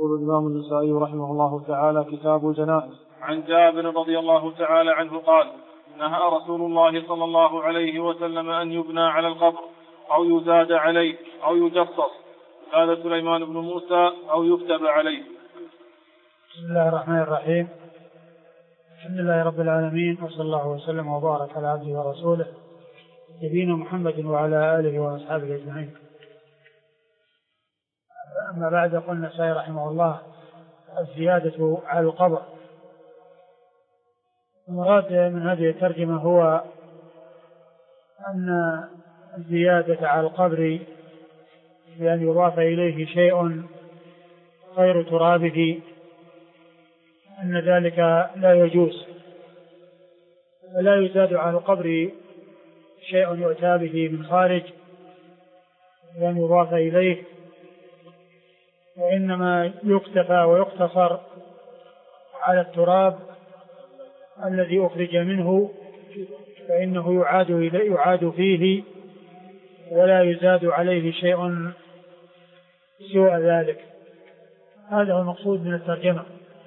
يقول الإمام النسائي رحمه الله تعالى: كتاب الجنائز. عن جابر رضي الله تعالى عنه قال: نهى رسول الله صلى الله عليه وسلم أن يبنى على القبر أو يزاد عليه أو يجصص، قال سليمان بن موسى: أو يكتب عليه. بسم الله الرحمن الرحيم. الحمد لله رب العالمين، وصلى الله وسلم وبارك على عبده ورسوله نبينا محمد وعلى آله وأصحابه أجمعين. أما بعد، قال النسائي رحمه الله: الزيادة على القبر. المراد من هذه الترجمة هو أن الزيادة على القبر بأن يضاف إليه شيء غير ترابه أن ذلك لا يجوز، ولا يزاد على القبر شيء يؤتى به من خارج بأن يضاف إليه، وإنما يكتفى ويقتصر على التراب الذي أخرج منه، فإنه يعاد فيه ولا يزاد عليه شيء سوى ذلك. هذا هو المقصود من الترجمة.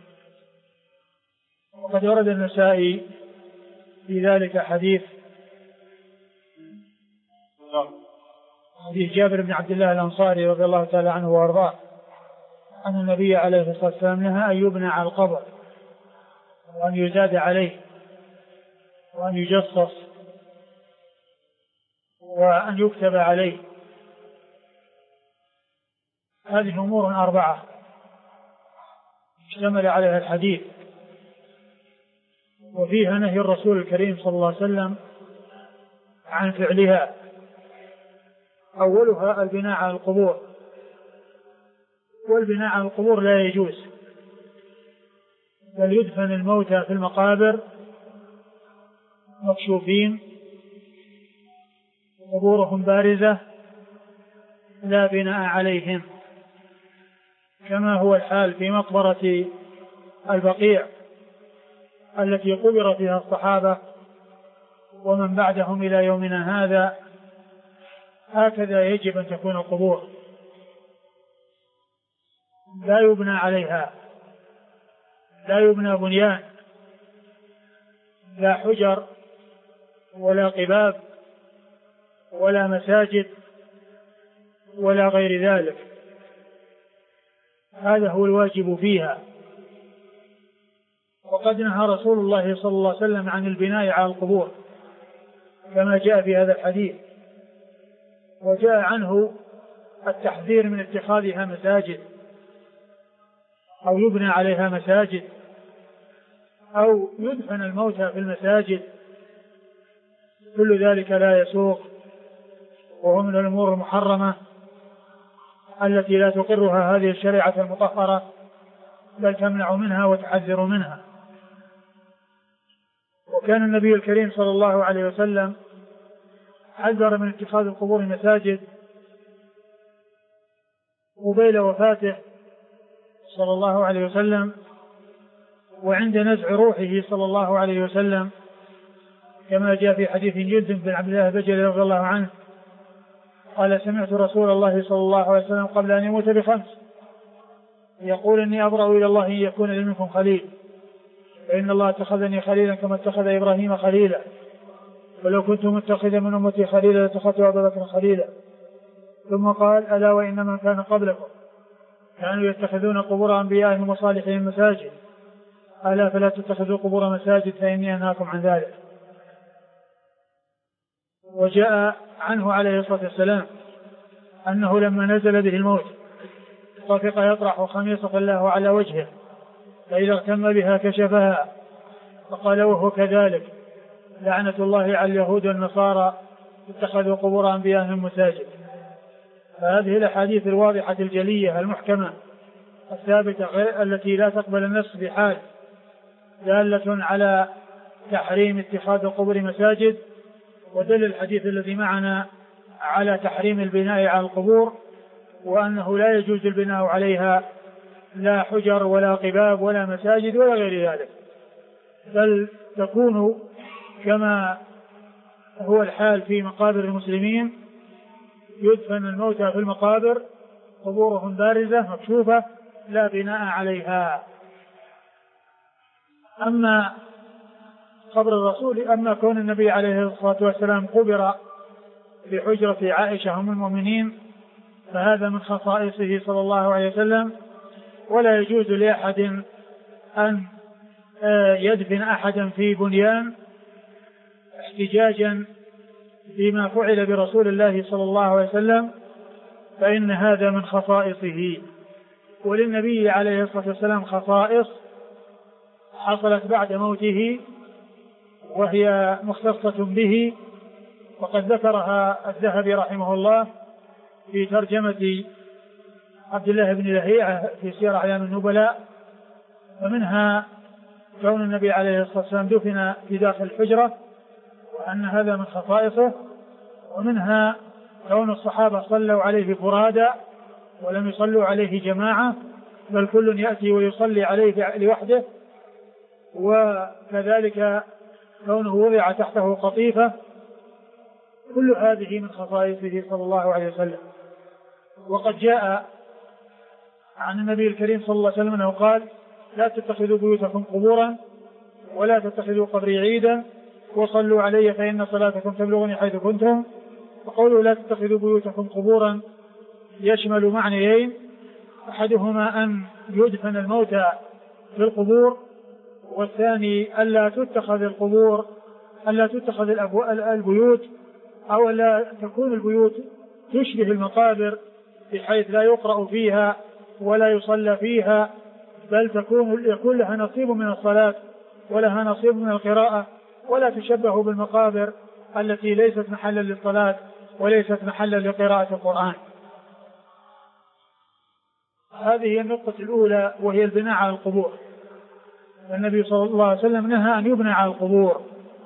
وقد ورد النسائي في ذلك حديث جابر بن عبد الله الأنصاري رضي الله تعالى عنه وارضاه أن النبي عليه الصلاة والسلام نهى أن يبنى على القبر وأن يزاد عليه وأن يجصص وأن يكتب عليه. هذه أمور 4 اشتمل عليها الحديث، وفيها نهي الرسول الكريم صلى الله عليه وسلم عن فعلها. أولها البناء على القبور، والبناء على القبور لا يجوز، بل يدفن الموتى في المقابر مكشوفين، قبورهم بارزة، لا بناء عليهم، كما هو الحال في مقبرة البقيع التي قبر فيها الصحابة ومن بعدهم إلى يومنا هذا. هكذا يجب أن تكون القبور، لا يبنى عليها، لا يبنى بنيان، لا حجر ولا قباب ولا مساجد ولا غير ذلك. هذا هو الواجب فيها. وقد نهى رسول الله صلى الله عليه وسلم عن البناء على القبور كما جاء في هذا الحديث، وجاء عنه التحذير من اتخاذها مساجد أو يبنى عليها مساجد أو يدفن الموتى في المساجد. كل ذلك لا يسوق، وهو من الأمور المحرمة التي لا تقرها هذه الشريعة المطهرة، بل تمنع منها وتحذر منها. وكان النبي الكريم صلى الله عليه وسلم حذر من اتخاذ القبور مساجد قبيل وفاته صلى الله عليه وسلم، وعند نزع روحه صلى الله عليه وسلم، كما جاء في حديث جندب بن عبد الله البجلي رضي الله عنه قال: سمعت رسول الله صلى الله عليه وسلم قبل أن يموت ب5 يقول: إني أبرأ إلى الله أن يكون لي منكم خليل، فإن الله اتخذني خليلا كما اتخذ إبراهيم خليلا، ولو كنت متخذا من أمتي خليلا لاتخذت أبا بكر خليلا. ثم قال: ألا وإن من كان قبلكم كانوا يتخذون قبور أنبيائهم وصالحهم مساجد، ألا فلا تتخذوا قبور مساجد فإني أنهاكم عن ذلك. وجاء عنه عليه الصلاة والسلام أنه لما نزل به الموت طفق يطرح خميصة له على وجهه، فإذا اغتم بها كشفها، فقال: وهو كذلك، لعنة الله على اليهود والنصارى اتخذوا قبور أنبيائهم مساجد. فهذه الأحاديث الواضحة الجلية المحكمة الثابتة التي لا تقبل النص بحال دالة على تحريم اتخاذ القبور مساجد، ودل الحديث الذي معنا على تحريم البناء على القبور، وأنه لا يجوز البناء عليها لا حجر ولا قباب ولا مساجد ولا غير ذلك، بل تكون كما هو الحال في مقابر المسلمين، يدفن الموتى في المقابر قبورهم بارزة مكشوفة لا بناء عليها. أما قبر الرسول، أما كون النبي عليه الصلاة والسلام قبر في حجرة عائشة أم المؤمنين فهذا من خصائصه صلى الله عليه وسلم، ولا يجوز لأحد أن يدفن أحدا في بنيان احتجاجا بما فعل برسول الله صلى الله عليه وسلم، فإن هذا من خصائصه. وللنبي عليه الصلاة والسلام خصائص حصلت بعد موته وهي مختصة به، وقد ذكرها الذهبي رحمه الله في ترجمة عبد الله بن لهيعة في سير أعلام النبلاء. ومنها كون النبي عليه الصلاة والسلام دفن في داخل الحجرة وأن هذا من خصائصه، ومنها كون الصحابة صلوا عليه فرادى ولم يصلوا عليه جماعة، بل كل يأتي ويصلي عليه لوحده، وكذلك كونه وضع تحته قطيفة. كل هذه من خصائصه صلى الله عليه وسلم. وقد جاء عن النبي الكريم صلى الله عليه وسلم أنه قال: لا تتخذوا بيوتكم قبورا ولا تتخذوا قبري عيدا وصلوا علي فإن صلاتكم تبلغني حيث كنتم. وقولوا لا تتخذوا بيوتكم قبورا يشمل معنيين: أحدهما أن يدفن الموتى في القبور، والثاني ألا تتخذ القبور، ألا تتخذ البيوت، أو لا تكون البيوت تشبه المقابر بحيث لا يقرأ فيها ولا يصلى فيها، بل يكون لها نصيب من الصلاة ولها نصيب من القراءة، ولا تشبه بالمقابر التي ليست محلا للصلاة وليست محلا لقراءة القرآن. هذه النقطة الأولى وهي البناء على القبور. النبي صلى الله عليه وسلم نهى أن يبنى على القبور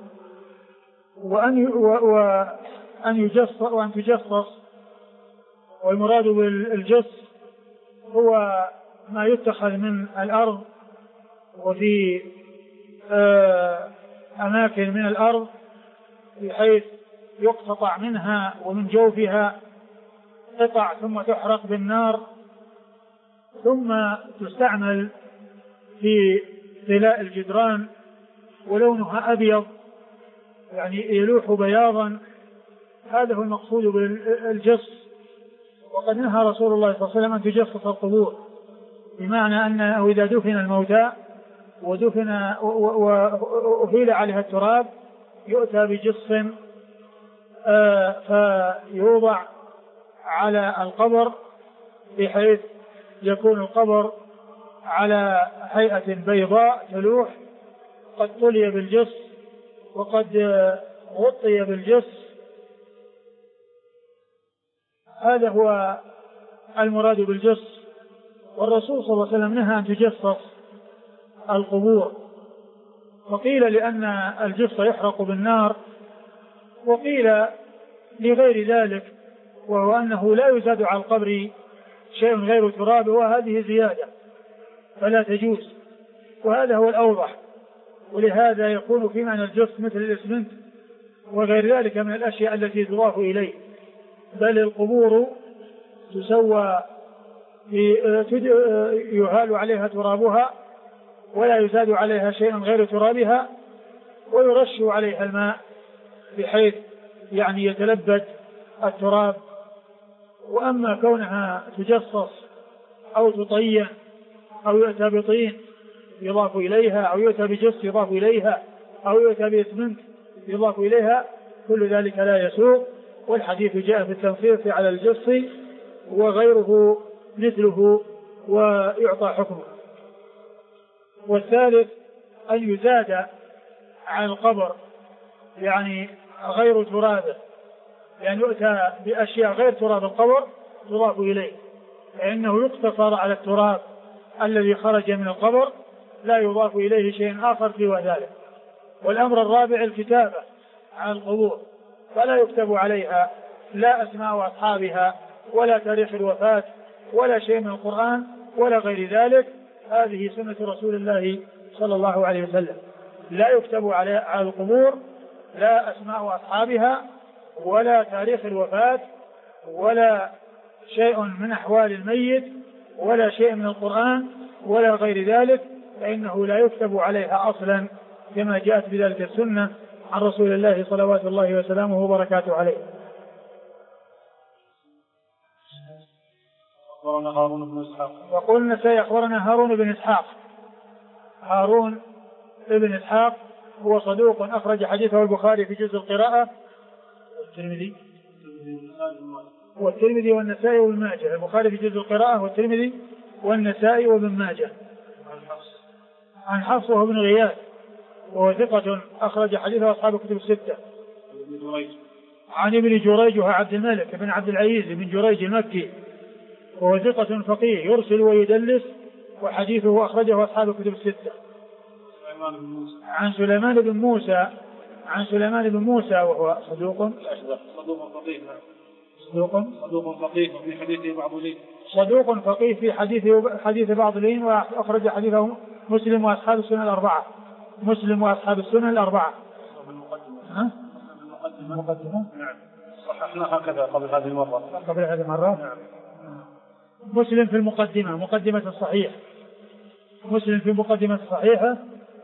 وأن تجصص. والمراد بالجص هو ما يتخذ من الأرض وفي أماكن من الأرض بحيث يقتطع منها ومن جوفها قطع ثم تحرق بالنار ثم تستعمل في طلاء الجدران، ولونها أبيض يعني يلوح بياضا. هذا هو المقصود بالجص. وقد نهى رسول الله صلى الله عليه وسلم أن تجصص القبور، بمعنى أنه إذا دفن الموتى وأهيل عليها التراب يؤتى بجص فيوضع على القبر بحيث يكون القبر على هيئة بيضاء تلوح، قد طلي بالجص وقد غطي بالجص. هذا هو المراد بالجص. والرسول صلى الله عليه وسلم نهى أن تجصص القبور، وقيل لأن الجص يحرق بالنار، وقيل لغير ذلك، وهو أنه لا يزاد على القبر شيء غير تراب، وهذه زيادة فلا تجوز، وهذا هو الأوضح. ولهذا يكون في معنى الجص مثل الإسمنت وغير ذلك من الأشياء التي تضاف إليه، بل القبور تسوى يهال عليها ترابها ولا يزاد عليها شيء غير ترابها، ويرش عليها الماء بحيث يعني يتلبد التراب. وأما كونها تجصص أو تطين أو يؤتى بطين يضاف إليها أو يؤتى بجص يضاف إليها أو يؤتى بإسمنت يضاف إليها، كل ذلك لا يسوق. والحديث جاء في التنصيص على الجص وغيره مثله ويعطى حكمه. والثالث أن يزاد عن القبر يعني غير ترابه، يعني يؤتى بأشياء غير تراب القبر تضاف إليه، فإنه يقتصر على التراب الذي خرج من القبر، لا يضاف إليه شيء آخر سوى ذلك. والأمر الرابع الكتابة على القبور، فلا يكتب عليها لا أسماء أصحابها ولا تاريخ الوفاة ولا شيء من القرآن ولا غير ذلك. هذه سنة رسول الله صلى الله عليه وسلم، لا يكتب على القبور لا أسماء أصحابها ولا تاريخ الوفاة ولا شيء من أحوال الميت ولا شيء من القرآن ولا غير ذلك، فإنه لا يكتب عليها أصلا كما جاءت بذلك السنة عن رسول الله صلوات الله وسلامه وبركاته عليه. أخبرنا هارون بن إسحاق. وقل النسائي أخبرنا هارون بن إسحاق. هارون بن إسحاق هو صدوق أخرج حديثه البخاري في جزء القراءة والترمذي والنسائي وابن ماجه. البخاري في جزء القراءة والترمذي والنسائي وابن ماجه. عن حفص بن غياث وهو ثقة أخرج حديثه أصحاب الكتب الستة. عن ابن جريج عبد الملك بن عبد العزيز بن جريج المكي وهو ثقة فقيه يرسل ويدلس وحديثه أخرجه أصحاب الكتب الستة. عن سليمان بن موسى وهو صدوق فقيه في حديث بعض لين وأخرج حديثه مسلم وأصحاب السنن الأربعة. المقدمة نعم صححنا هكذا قبل هذه المرة. نعم. مسلم في المقدمة مقدمة الصحيح، مسلم في مقدمة الصحيحة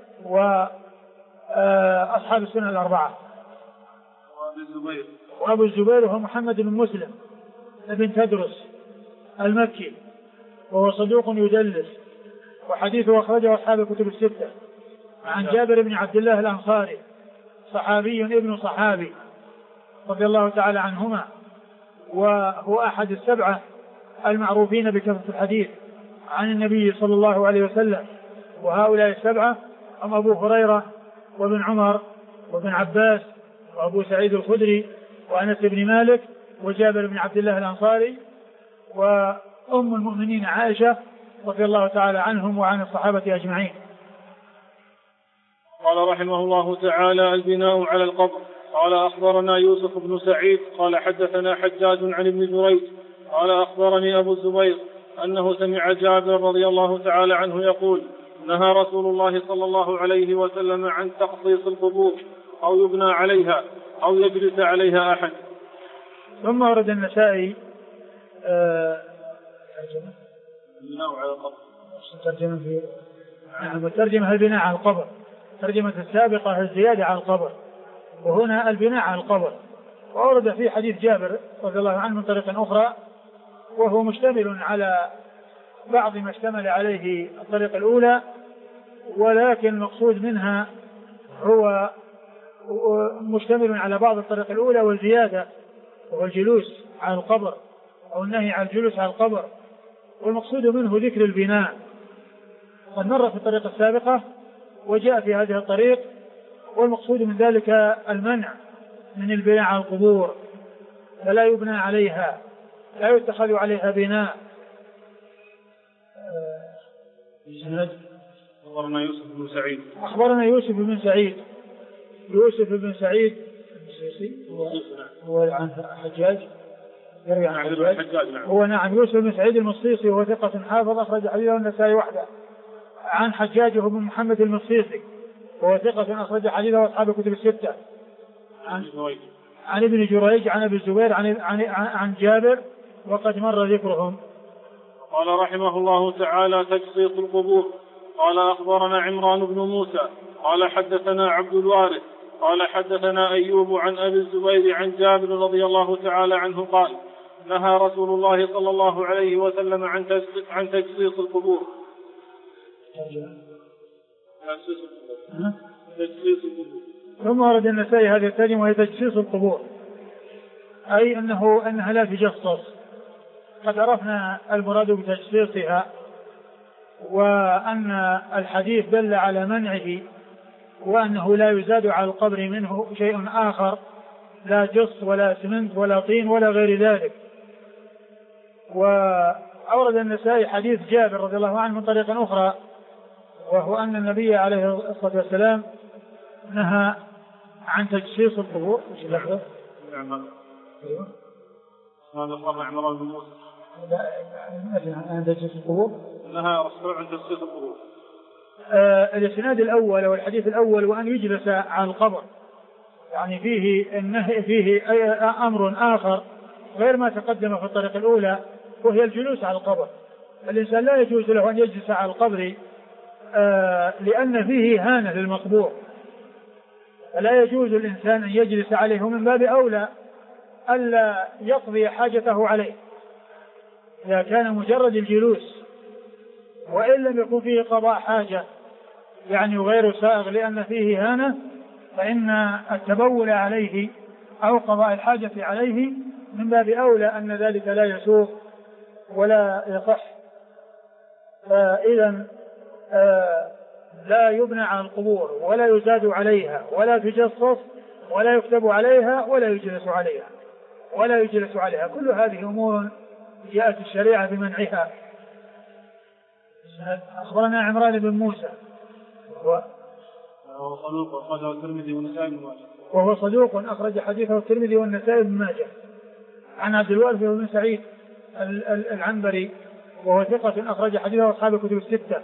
وأصحاب السنن الأربعة. وأبو الزبير هو محمد بن مسلم ابن تدرس المكي وهو صدوق يدلس وحديثه أخرجه أصحاب الكتب الستة. عن جابر بن عبد الله الأنصاري صحابي ابن صحابي رضي الله تعالى عنهما، وهو أحد السبعة المعروفين بكثرة الحديث عن النبي صلى الله عليه وسلم. وهؤلاء السبعة هم أبو هريرة وابن عمر وابن عباس وأبو سعيد الخدري وأنس بن مالك وجابر بن عبد الله الأنصاري وأم المؤمنين عائشة رضي الله تعالى عنهم وعن الصحابة أجمعين. قال رحمه الله تعالى: البناء على القبر. قال: أخبرنا يوسف بن سعيد قال حدثنا حجاج عن ابن جريج قال أخبرني أبو الزبير أنه سمع جابر رضي الله تعالى عنه يقول: نهى رسول الله صلى الله عليه وسلم عن تخصيص القبور أو يبنى عليها أو يجلس عليها أحد. ثم ورد النسائي البناء على القبر. ترجمة البناء على القبر، ترجمة السابقة الزيادة على القبر، وهنا البناء على القبر. وورد في حديث جابر رضي الله عنه من طريق أخرى وهو مشتمل على بعض ما اشتمل عليه الطريقة الأولى، ولكن المقصود منها هو مشتمل على بعض الطريقة الأولى والزيادة وهو الجلوس على القبر أو النهي عن الجلوس على القبر، والمقصود منه ذكر البناء. قد مر في الطريقة السابقة وجاء في هذه الطريق، والمقصود من ذلك المنع من البناء على القبور، فلا يبنى عليها، لا يتخذ عليها بناء. أخبرنا يوسف بن سعيد. أخبرنا يوسف بن سعيد هو عن حجاج يروي عن حجاج. هو نعم يوسف بن سعيد المصيصي وهو ثقة حافظ أخرج حديثه النسائي وحده. عن حجاج بن محمد المصيصي وهو ثقة أخرج حديثه أصحاب الكتب الستة. عن ابن جريج عن أبي الزبير عن جابر وقد مر ذكرهم. قال رحمه الله تعالى: تجصيص القبور. قال: أخبرنا عمران بن موسى قال حدثنا عبد الوارث قال حدثنا أيوب عن أبي الزبير عن جابر رضي الله تعالى عنه قال: نهى رسول الله صلى الله عليه وسلم عن تجصيص القبور. ثم ورد النسائي هذه الترجمة وهي تجصيص القبور، أي أنها لا تجصص. قد عرفنا المراد بتجصيصها، وأن الحديث دل على منعه، وأنه لا يزاد على القبر منه شيء آخر، لا جص ولا سمنت ولا طين ولا غير ذلك. وأورد النسائي حديث جابر رضي الله عنه من طريق أخرى، وهو أن النبي عليه الصلاة والسلام نهى عن تجصيص القبور. هذا قال عمران بن موسى عن تجصيص القبور، نهى رسول عن تجصيص القبور. الاسناد الأول والحديث الأول وأن يجلس على القبر، يعني فيه أمر آخر غير ما تقدم في الطريقة الأولى، وهي الجلوس على القبر. الإنسان لا يجوز له أن يجلس على القبر لأن فيه إهانة للمقبور، فلا يجوز الإنسان أن يجلس عليه، ومن باب أولى ألا يقضي حاجته عليه إذا كان مجرد الجلوس، وإن لم يكن فيه قضاء حاجة يعني غير سائغ لأن فيه إهانة، فإن التبول عليه أو قضاء الحاجة عليه من باب أولى أن ذلك لا يسوغ ولا يصح. فإذا لا يبنى على القبور ولا يزاد عليها ولا تجصص ولا يكتب عليها ولا يجلس عليها كل هذه أمور جاءت الشريعة بمنعها. أخبرنا عمران بن موسى وهو صدوق أخرج حديثه الترمذي والنسائي بن ماجه. عن عبد الوارث بن سعيد العنبري وهو ثقة أخرج حديثه أصحاب الكتب الستة.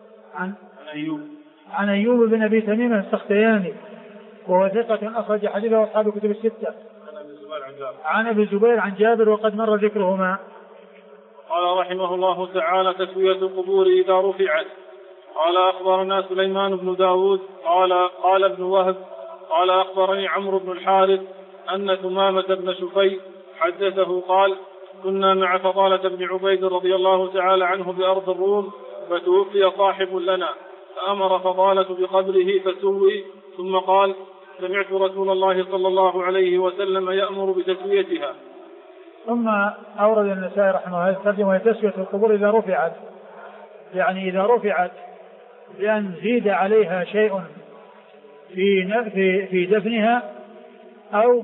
عن أيوب بن أبي تميم السختياني وهو ثقة أخرج حديثه أصحاب الكتب الستة. عن أبي الزبير عن جابر وقد مر ذكرهما. قال رحمه الله تعالى: تسوية القبور إذا رفعت. قال: أخبرنا سليمان بن داود قال ابن وهب قال: أخبرني عمرو بن الحارث أن ثمامة بن شفي حدثه قال: كنا مع فضالة بن عبيد رضي الله تعالى عنه بأرض الروم، فتوفي صاحب لنا، فأمر فضالة بقبره فسوي، ثم قال: سمعت رسول الله صلى الله عليه وسلم يأمر بتسويتها. ثم أورد النسائي رحمه الله الترجمة: وهي تسوية القبور إذا رفعت، يعني إذا رفعت بأن زيد عليها شيء في دفنها أو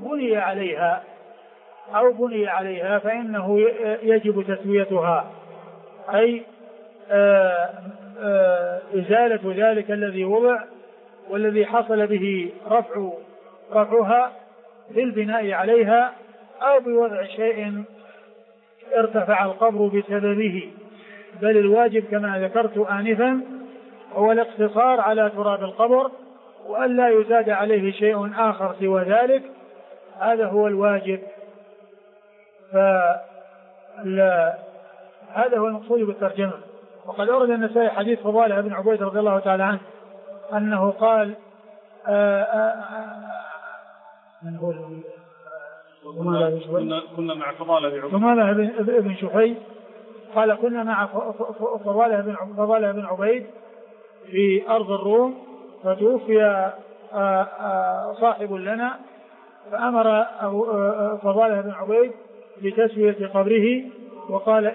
بني عليها فإنه يجب تسويتها، أي إزالة ذلك الذي وضع والذي حصل به رفعها للبناء عليها، أو بوضع شيء ارتفع القبر بسببه. بل الواجب كما ذكرت آنفا هو الاقتصار على تراب القبر، وأن لا يزاد عليه شيء آخر سوى ذلك، هذا هو الواجب. هذا هو المقصود بالترجمة. وقد أورد النسائي حديث فضالة بن عبيد رضي الله تعالى عنه أنه قال من هو كنا مع فضالة بن شفي قال: كنا مع فضالة بن عبيد في أرض الروم، فتوفي صاحب لنا، فأمر فضالة بن عبيد بتسوية قبره، وقال: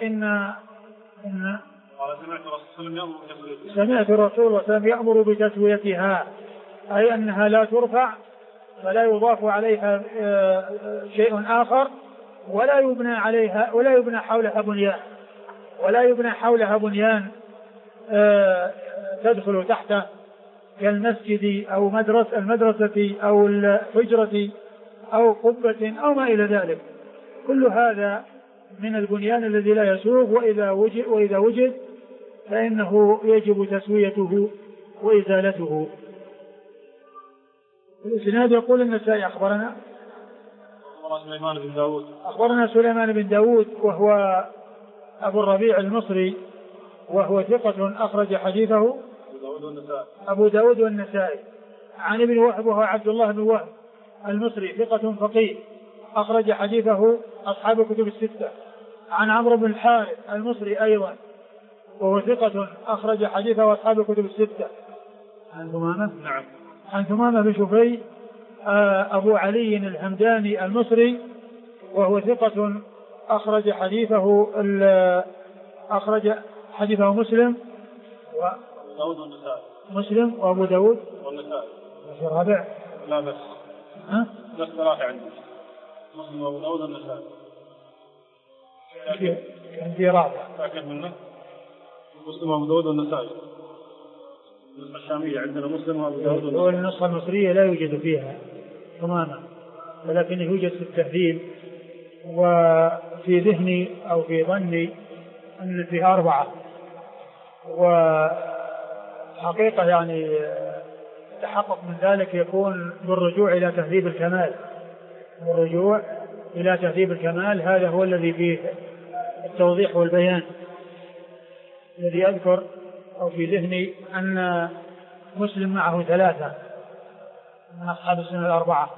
سمعت الرسول وسلم يأمر بتسويتها، أي أنها لا ترفع فلا يضاف عليها شيء آخر، ولا يبنى حولها بنيان تدخل تحته كالمسجد أو المدرسة أو الحجرة أو قبة أو ما إلى ذلك. كل هذا من البنيان الذي لا يسوغ، وإذا وجد فإنه يجب تسويته وإزالته. الإسناد يقول النسائي: أخبرنا سليمان بن داود وهو أبو الربيع المصري، وهو ثقة أخرج حديثه أبو داود والنسائي. عن ابن وهب وهو عبد الله بن وهب المصري ثقة فقيه أخرج حديثه أصحاب الكتب الستة. عن عمرو بن الحارث المصري أيضا وهو ثقة أخرج حديثه أصحاب الكتب الستة. عن ثمامة بن شفي أبو علي الهمداني المصري وهو ثقة أخرج حديثه مسلم مسلم وأبو داود والنسائي. في رابع؟ لا بس بس ثلاثة عندي، مسلم وأبو داود والنسائي. عندي رابع. تأكد منه. مسلم وأبو داود والنسائي. النسخة الشامية عندنا مسلم وأبو داود والنسائي. والنسخة المصرية لا يوجد فيها تماما، ولكن يوجد في التهذيب، وفي ذهني أو في ظني أن فيها 4. وحقيقة يعني التحقق من ذلك يكون بالرجوع إلى تهذيب الكمال، هذا هو الذي فيه التوضيح والبيان. الذي أذكر أو في ذهني أن مسلم معه 3 من أصحاب السنة الأربعة.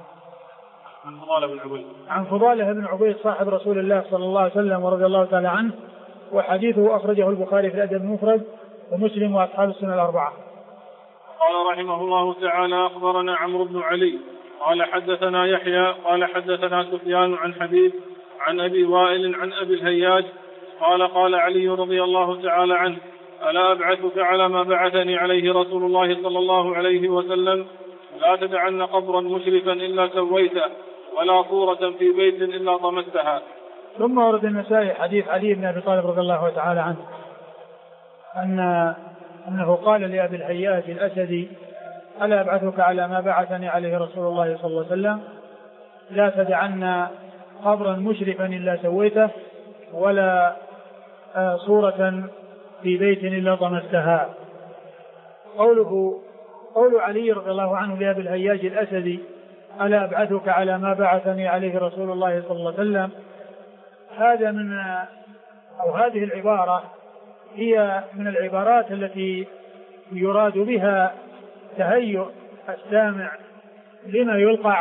عن فضالة بن عبيد صاحب رسول الله صلى الله عليه وسلم ورضي الله تعالى عنه، وحديثه أخرجه البخاري في الأدب المفرد ومسلم وأصحاب السنة الأربعة. قال رحمه الله تعالى: أخبرنا عمرو بن علي قال حدثنا يحيى قال حدثنا سفيان عن حبيب عن أبي وائل عن أبي الهياج قال علي رضي الله تعالى عنه: ألا أبعثك على ما بعثني عليه رسول الله صلى الله عليه وسلم؟ لا تدعن قبرا مشرفا إلا سويته ولا صورة في بيت إلا طمستها. ثم ورد النسائي حديث علي بن أبي طالب رضي الله تعالى عنه أنه قال لأبي الهياج الأسدي: ألا أبعثك على ما بعثني عليه رسول الله صلى الله عليه وسلم؟ لا تدعن قبرا مشرفا إلا سويته ولا صورة في بيت إلا طمستها. قول علي رضي الله عنه لأبي الهياج الأسدي: ألا أبعثك على ما بعثني عليه رسول الله صلى الله عليه وسلم، هذه العبارة هي من العبارات التي يراد بها تهيؤ السامع لما يلقى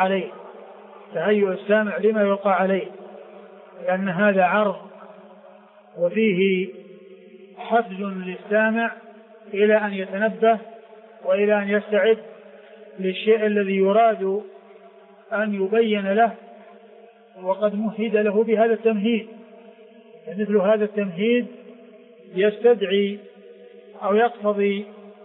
عليه، لأن هذا عرض وفيه حفز للسامع إلى أن يتنبه وإلى أن يستعد للشيء الذي يراد أن يبين له، وقد مهد له بهذا التمهيد. مثل هذا التمهيد يستدعي أو يقتضي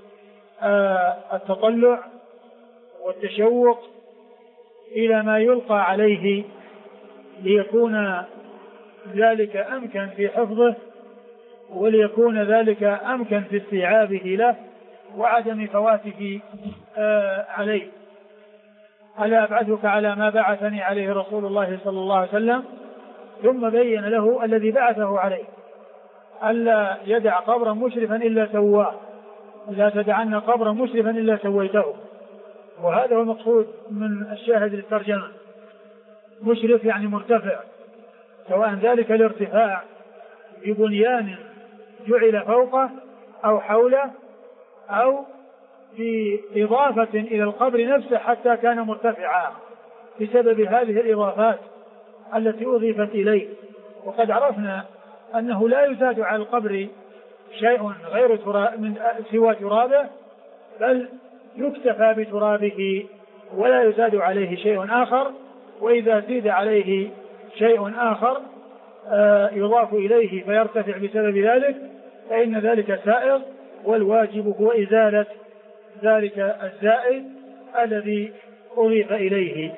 التطلع والتشوق إلى ما يلقى عليه ليكون ذلك أمكن في حفظه وليكون ذلك أمكن في استيعابه له وعدم فواته عليه. ألا أبعثك على ما بعثني عليه رسول الله صلى الله عليه وسلم، ثم بين له الذي بعثه عليه: ألا يدع قبرا مشرفا إلا سواه، لا تدعن قبرا مشرفا إلا سويته. وهذا هو المقصود من الشاهد للترجمة. مشرف يعني مرتفع، سواء ذلك الارتفاع ببنيان جعل فوقه أو حوله أو بإضافة إلى القبر نفسه حتى كان مرتفعا بسبب هذه الإضافات التي أضيفت إليه. وقد عرفنا أنه لا يزاد على القبر شيء غير سوى ترابه، بل يكتفى بترابه ولا يزاد عليه شيء آخر، وإذا زيد عليه شيء آخر يضاف إليه فيرتفع بسبب ذلك فإن ذلك سائغ، والواجب هو إزالة ذلك الزائد الذي أضيف إليه.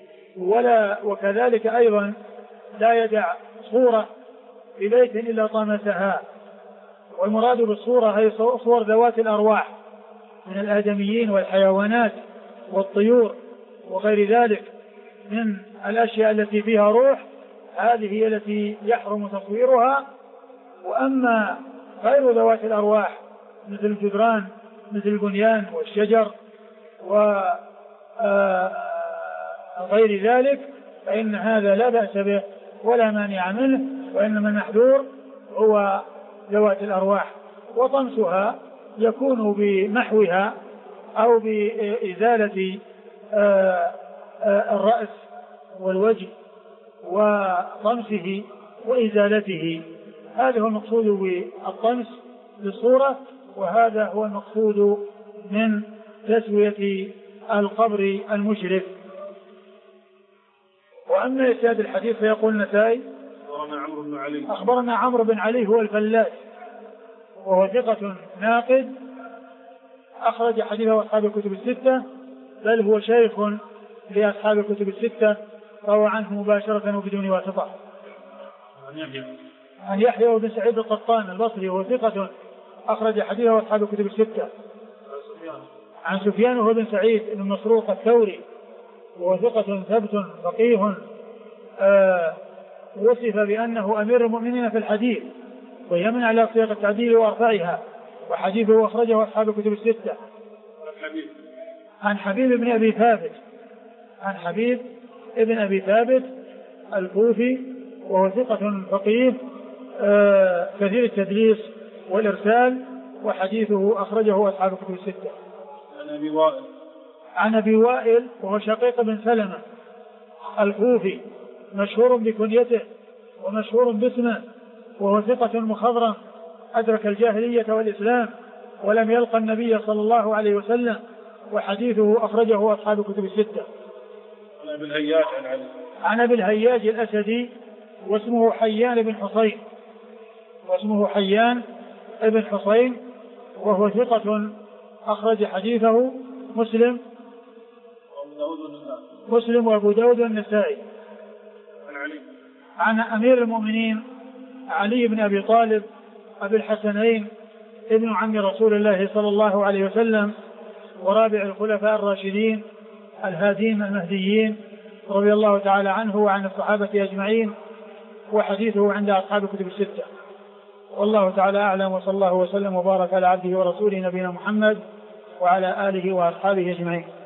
وكذلك أيضا لا يدع صورة في بيت إلا طمسها. والمراد بالصورة هي صور ذوات الأرواح من الآدميين والحيوانات والطيور وغير ذلك من الأشياء التي فيها روح، هذه هي التي يحرم تصويرها. وأما غير ذوات الأرواح مثل الجدران مثل البنيان والشجر وغير ذلك فإن هذا لا بأس به ولا مانع منه، وإنما المحذور هو ذوات الأرواح، وطمسها يكون بمحوها أو بإزالة الرأس والوجه وطمسه وإزالته. هذا هو المقصود بالطمس للصورة، وهذا هو المقصود من تسوية القبر المشرف. وأما إسناد الحديث فيقول النسائي: أخبرنا عمرو بن علي هو الفلاس وهو ثقة ناقد أخرج حديثه أصحاب الكتب الستة، بل هو شيخ لأصحاب الكتب الستة، روى عنه مباشرة وبدون واسطة. عن يحيى بن سعيد القطان البصري وهو ثقة أخرج حديثه أصحاب الكتب الستة. عن سفيان وهو بن سعيد بن مسروق الثوري وهو ثقة ثبت فقيه وصف بأنه أمير المؤمنين في الحديث ويمن على صيغة التعديل وأرفعها، وحديثه أخرجه أصحاب الكتب الستة. عن حبيب بن أبي ثابت الكوفي وهو ثقة فقيه كثير التدليس والإرسال، وحديثه أخرجه أصحاب الكتب الستة. عن أبي وائل وهو شقيق بن سلمة الكوفي مشهور بكنيته ومشهور باسمه، وهو ثقة مخضرم أدرك الجاهلية والإسلام ولم يلقى النبي صلى الله عليه وسلم، وحديثه أخرجه أصحاب الكتب الستة. عن أبي الهياج الأسدي واسمه حيان بن حصين وهو ثقة أخرج حديثه مسلم وأبو داود والنسائي. عن أمير المؤمنين علي بن أبي طالب أبي الحسنين ابن عم رسول الله صلى الله عليه وسلم ورابع الخلفاء الراشدين الهادين المهديين رضي الله تعالى عنه وعن الصحابة أجمعين، وحديثه عند أصحاب الكتب الستة. والله تعالى أعلم، وصلى الله وسلم وبارك على عبده ورسوله نبينا محمد وعلى آله وأصحابه أجمعين.